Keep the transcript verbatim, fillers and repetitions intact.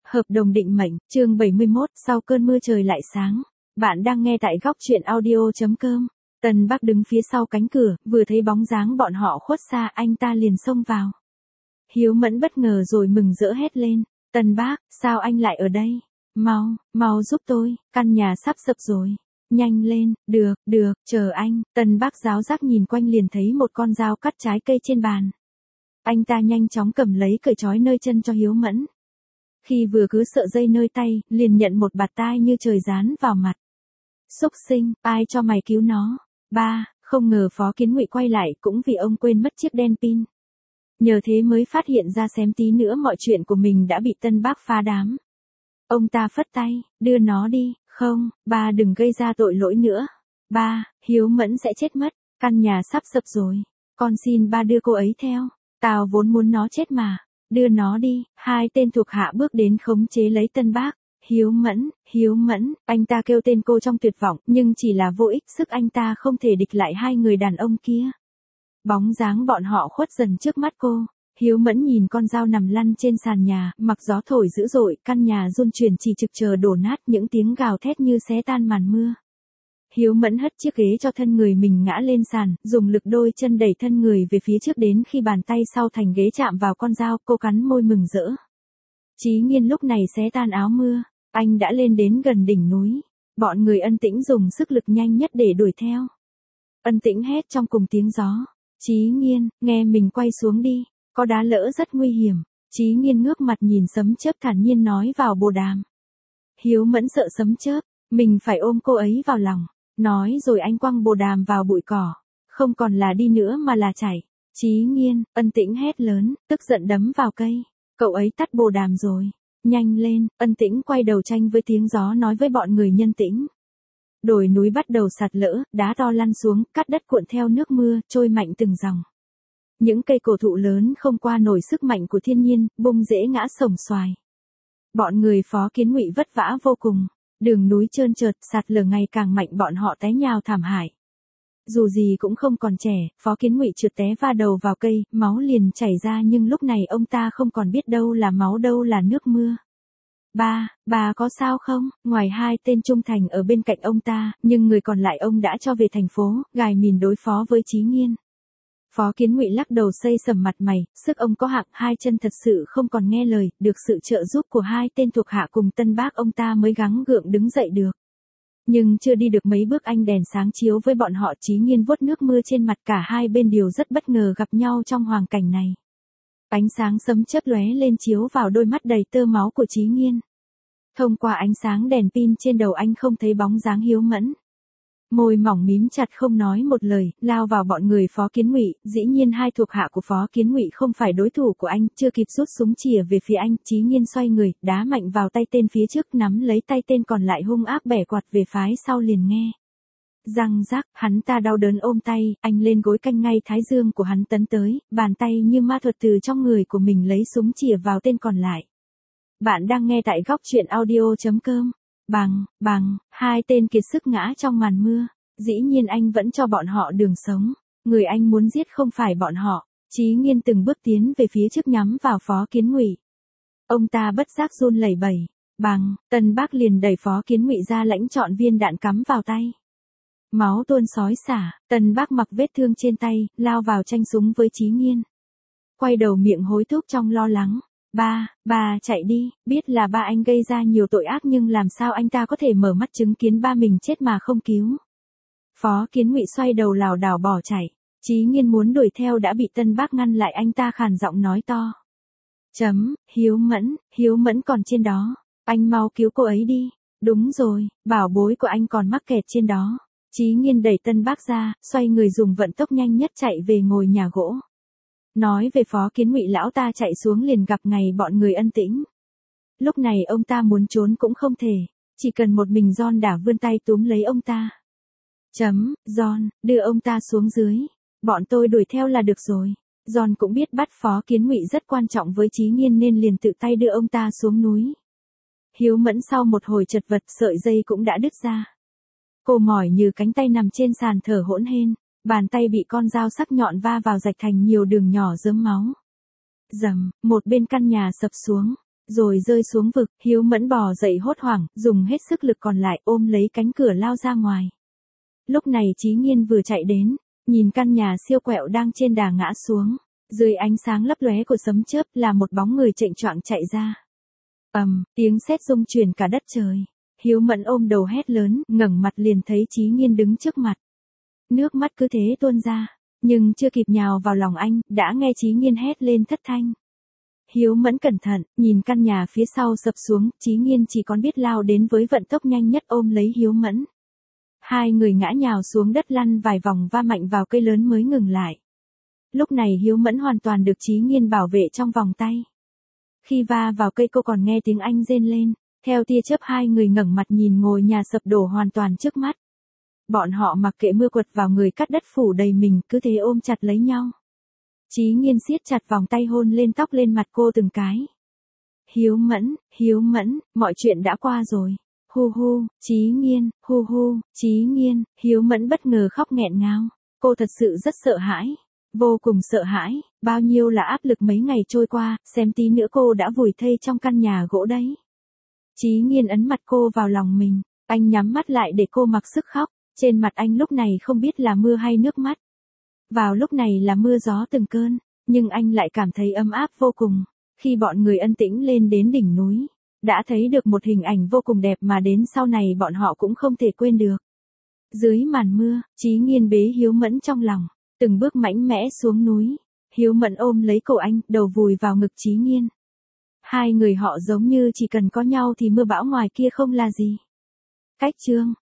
Hợp đồng định mệnh, chương bảy mươi mốt, sau cơn mưa trời lại sáng. Bạn đang nghe tại góc truyện audio.com. Tân Bác đứng phía sau cánh cửa, vừa thấy bóng dáng bọn họ khuất xa, anh ta liền xông vào. Hiếu Mẫn bất ngờ rồi mừng rỡ hét lên, Tân Bác, sao anh lại ở đây? Mau, mau giúp tôi, căn nhà sắp sập rồi. Nhanh lên, được, được, chờ anh. Tân Bác giáo giác nhìn quanh liền thấy một con dao cắt trái cây trên bàn. Anh ta nhanh chóng cầm lấy cởi trói nơi chân cho Hiếu Mẫn. Khi vừa cứ sợ dây nơi tay, liền nhận một bạt tai như trời giáng vào mặt. Xúc sinh, ai cho mày cứu nó? Ba, không ngờ Phó Kiến Ngụy quay lại cũng vì ông quên mất chiếc đèn pin. Nhờ thế mới phát hiện ra xém tí nữa mọi chuyện của mình đã bị Tân Bác phá đám. Ông ta phất tay, đưa nó đi, không, ba đừng gây ra tội lỗi nữa. Ba, Hiếu Mẫn sẽ chết mất, căn nhà sắp sập rồi. Con xin ba đưa cô ấy theo, tao vốn muốn nó chết mà. Đưa nó đi, hai tên thuộc hạ bước đến khống chế lấy Tân Bác. Hiếu Mẫn, Hiếu Mẫn, anh ta kêu tên cô trong tuyệt vọng, nhưng chỉ là vô ích, sức anh ta không thể địch lại hai người đàn ông kia. Bóng dáng bọn họ khuất dần trước mắt cô. Hiếu Mẫn nhìn con dao nằm lăn trên sàn nhà, mặc gió thổi dữ dội, căn nhà run chuyển chỉ trực chờ đổ nát, những tiếng gào thét như xé tan màn mưa. Hiếu Mẫn hất chiếc ghế cho thân người mình ngã lên sàn, dùng lực đôi chân đẩy thân người về phía trước đến khi bàn tay sau thành ghế chạm vào con dao, cô cắn môi mừng rỡ. Chí Nghiên lúc này xé tan áo mưa, anh đã lên đến gần đỉnh núi. Bọn người Ân Tĩnh dùng sức lực nhanh nhất để đuổi theo. Ân Tĩnh hét trong cùng tiếng gió. Chí Nghiên, nghe mình quay xuống đi, có đá lỡ rất nguy hiểm. Chí Nghiên ngước mặt nhìn sấm chớp thản nhiên nói vào bồ đàm. Hiếu Mẫn sợ sấm chớp, mình phải ôm cô ấy vào lòng. Nói rồi anh quăng bồ đàm vào bụi cỏ. Không còn là đi nữa mà là chạy. Chí Nghiên, Ân Tĩnh hét lớn, tức giận đấm vào cây. Cậu ấy tắt bồ đàm rồi. Nhanh lên, Ân Tĩnh quay đầu tranh với tiếng gió nói với bọn người Nhân Tĩnh. Đồi núi bắt đầu sạt lở, đá to lăn xuống, cát đất cuộn theo nước mưa, trôi mạnh từng dòng. Những cây cổ thụ lớn không qua nổi sức mạnh của thiên nhiên, bung rễ ngã sổng xoài. Bọn người Phó Kiến Ngụy vất vả vô cùng. Đường núi trơn trượt, sạt lở ngày càng mạnh, bọn họ té nhào thảm hại. Dù gì cũng không còn trẻ, Phó Kiến Ngụy trượt té va đầu vào cây, máu liền chảy ra, nhưng lúc này ông ta không còn biết đâu là máu đâu là nước mưa. Ba, bà có sao không? Ngoài hai tên trung thành ở bên cạnh ông ta, nhưng người còn lại ông đã cho về thành phố, gài mìn đối phó với Chí Nghiên. Phó Kiến Ngụy lắc đầu xây sầm mặt mày, sức ông có hạn, hai chân thật sự không còn nghe lời, được sự trợ giúp của hai tên thuộc hạ cùng Tân Bác ông ta mới gắng gượng đứng dậy được. Nhưng chưa đi được mấy bước anh đèn sáng chiếu với bọn họ. Chí Nghiên vuốt nước mưa trên mặt, cả hai bên đều rất bất ngờ gặp nhau trong hoàn cảnh này. Ánh sáng sấm chớp lóe lên chiếu vào đôi mắt đầy tơ máu của Chí Nghiên. Thông qua ánh sáng đèn pin trên đầu anh không thấy bóng dáng Hiếu Mẫn. Môi mỏng mím chặt không nói một lời, lao vào bọn người Phó Kiến Ngụy. Dĩ nhiên hai thuộc hạ của Phó Kiến Ngụy không phải đối thủ của anh, chưa kịp rút súng chĩa về phía anh, Chí Nghiên xoay người, đá mạnh vào tay tên phía trước, nắm lấy tay tên còn lại hung ác bẻ quạt về phái sau liền nghe. Răng rắc, hắn ta đau đớn ôm tay, anh lên gối canh ngay thái dương của hắn tấn tới, bàn tay như ma thuật từ trong người của mình lấy súng chĩa vào tên còn lại. Bạn đang nghe tại góc truyện audio.com. Bằng, bằng, hai tên kiệt sức ngã trong màn mưa. Dĩ nhiên anh vẫn cho bọn họ đường sống. Người anh muốn giết không phải bọn họ. Chí Nghiên từng bước tiến về phía trước nhắm vào Phó Kiến Ngụy. Ông ta bất giác run lẩy bẩy. Bằng, Tân Bác liền đẩy Phó Kiến Ngụy ra lãnh chọn viên đạn cắm vào tay. Máu tuôn xối xả, Tân Bác mặc vết thương trên tay, lao vào tranh súng với Chí Nghiên. Quay đầu miệng hối thúc trong lo lắng. Ba, ba chạy đi, biết là ba anh gây ra nhiều tội ác nhưng làm sao anh ta có thể mở mắt chứng kiến ba mình chết mà không cứu. Phó Kiến Ngụy xoay đầu lảo đảo bỏ chạy. Chí Nghiên muốn đuổi theo đã bị Tân Bác ngăn lại, anh ta khàn giọng nói to. Chấm, Hiếu Mẫn, Hiếu Mẫn còn trên đó, anh mau cứu cô ấy đi. Đúng rồi, bảo bối của anh còn mắc kẹt trên đó. Chí Nghiên đẩy Tân Bác ra, xoay người dùng vận tốc nhanh nhất chạy về ngồi nhà gỗ. Nói về Phó Kiến Ngụy, lão ta chạy xuống liền gặp ngày bọn người Ân Tĩnh. Lúc này ông ta muốn trốn cũng không thể, chỉ cần một mình John đã vươn tay túm lấy ông ta. Chấm, John, đưa ông ta xuống dưới, bọn tôi đuổi theo là được rồi. John cũng biết bắt Phó Kiến Ngụy rất quan trọng với Chí Nghiên nên liền tự tay đưa ông ta xuống núi. Hiếu Mẫn sau một hồi chật vật, sợi dây cũng đã đứt ra. Cô mỏi như cánh tay nằm trên sàn thở hỗn hển. Bàn tay bị con dao sắc nhọn va vào rạch thành nhiều đường nhỏ rớm máu. Rầm, một bên căn nhà sập xuống. rồi rơi xuống vực, Hiếu Mẫn bò dậy hốt hoảng, dùng hết sức lực còn lại ôm lấy cánh cửa lao ra ngoài. Lúc này Chí Nghiên vừa chạy đến, nhìn căn nhà siêu quẹo đang trên đà ngã xuống, dưới ánh sáng lấp lóe của sấm chớp là một bóng người chệnh choạng chạy ra. Ầm, tiếng sét rung chuyển cả đất trời. Hiếu Mẫn ôm đầu hét lớn, ngẩng mặt liền thấy Chí Nghiên đứng trước mặt. Nước mắt cứ thế tuôn ra, nhưng chưa kịp nhào vào lòng anh, đã nghe Chí Nghiên hét lên thất thanh. Hiếu Mẫn cẩn thận, nhìn căn nhà phía sau sập xuống, Chí Nghiên chỉ còn biết lao đến với vận tốc nhanh nhất ôm lấy Hiếu Mẫn. Hai người ngã nhào xuống đất lăn vài vòng va mạnh vào cây lớn mới ngừng lại. Lúc này Hiếu Mẫn hoàn toàn được Chí Nghiên bảo vệ trong vòng tay. Khi va vào cây cô còn nghe tiếng anh rên lên, theo tia chớp hai người ngẩng mặt nhìn ngôi nhà sập đổ hoàn toàn trước mắt. Bọn họ mặc kệ mưa quật vào người cắt đất phủ đầy mình, cứ thế ôm chặt lấy nhau. Chí Nghiên siết chặt vòng tay hôn lên tóc lên mặt cô từng cái. Hiếu Mẫn, Hiếu Mẫn, mọi chuyện đã qua rồi. Hu hu, Chí Nghiên, hu hu, Chí Nghiên, Hiếu Mẫn bất ngờ khóc nghẹn ngào. Cô thật sự rất sợ hãi, vô cùng sợ hãi, bao nhiêu là áp lực mấy ngày trôi qua, xem tí nữa cô đã vùi thây trong căn nhà gỗ đấy. Chí Nghiên ấn mặt cô vào lòng mình, anh nhắm mắt lại để cô mặc sức khóc, trên mặt anh lúc này không biết là mưa hay nước mắt. Vào lúc này là mưa gió từng cơn, nhưng anh lại cảm thấy ấm áp vô cùng. Khi bọn người Ân Tĩnh lên đến đỉnh núi, đã thấy được một hình ảnh vô cùng đẹp mà đến sau này bọn họ cũng không thể quên được. Dưới màn mưa, Chí Nghiên bế Hiếu Mẫn trong lòng, từng bước mạnh mẽ xuống núi. Hiếu Mẫn ôm lấy cổ anh, đầu vùi vào ngực Chí Nghiên. Hai người họ giống như chỉ cần có nhau thì mưa bão ngoài kia không là gì. Cách chương